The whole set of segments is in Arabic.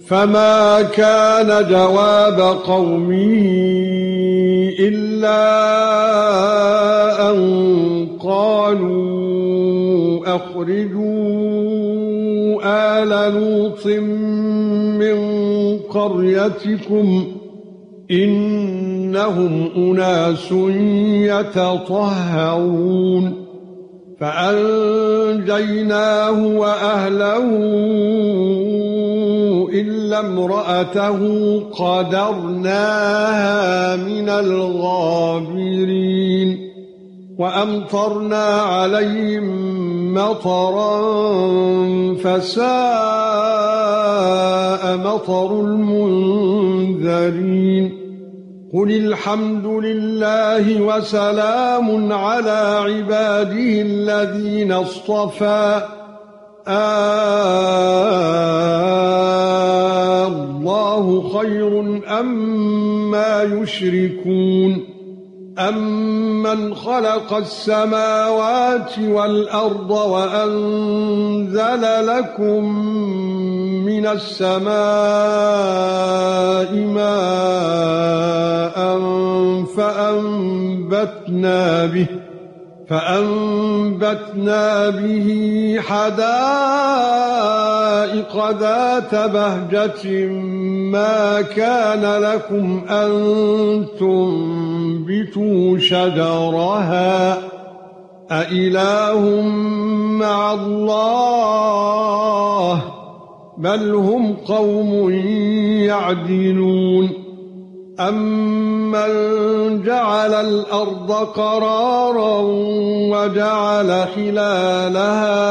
فما كان جواب قومه إلا أن قالوا أخرجوا آل لوط من قريتكم إنهم أناس يتطهرون فأنجيناه وأهله إلا امرأته قدرناها من الغابرين وأمطرنا عليهم مطرا فساء مطر المنذرين قل الحمد لله وسلام على عباده الذين اصطفى الله خير أما يشركون أَمَّنْ خَلَقَ السَّمَاوَاتِ وَالْأَرْضَ وَأَنزَلَ لَكُم مِّنَ السَّمَاءِ مَاءً فَأَنبَتْنَا بِهِ حَدَائِقَ ذَاتَ بَهْجَةٍ مَا كَانَ لَكُمْ أَن تُنبِتُوا شَجَرَهَا أَإِلَٰهٌ مَّعَ اللَّهِ بَلْ هُمْ قَوْمٌ يَعْدِلُونَ أَمَّنْ جَعَلَ الْأَرْضَ قَرَارًا وَجَعَلَ خِلَالَهَا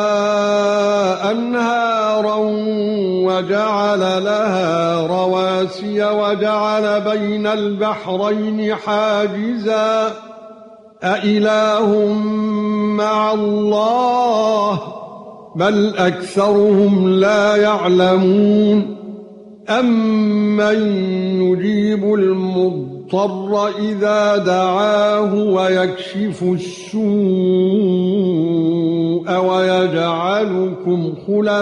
أَنْهَارًا وَجَعَلَ لَهَا رَوَاسِيَ وَجَعَلَ بَيْنَ الْبَحْرَيْنِ حَاجِزًا أَإِلَٰهٌ مَّعَ اللَّهِ بَلْ أَكْثَرُهُمْ لَا يَعْلَمُونَ أَمَّن يُجِيبُ الْمُضْطَرَّ إِذَا دَعَاهُ وَيَكْشِفُ السُّوءَ وَيَجْعَلُكُمْ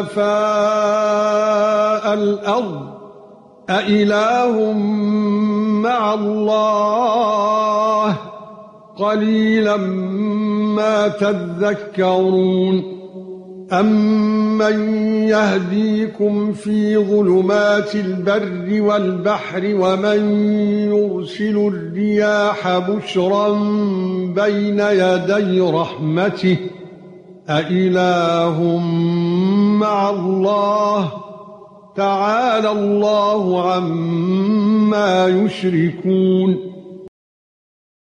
خُلَفَاءَ الْأَرْضِ أَإِلَٰهٌ مَّعَ اللَّهِ قَلِيلًا مَّا تَذَكَّرُونَ أَمَّن يَهْدِيكُمْ فِي ظُلُمَاتِ الْبَرِّ وَالْبَحْرِ وَمَن يُرْسِلُ الرِّيَاحَ بُشْرًا بَيْنَ يَدَيْ رَحْمَتِهِ أَإِلَٰهٌ مَّعَ اللَّهِ تَعَالَى اللَّهُ عَمَّا يُشْرِكُونَ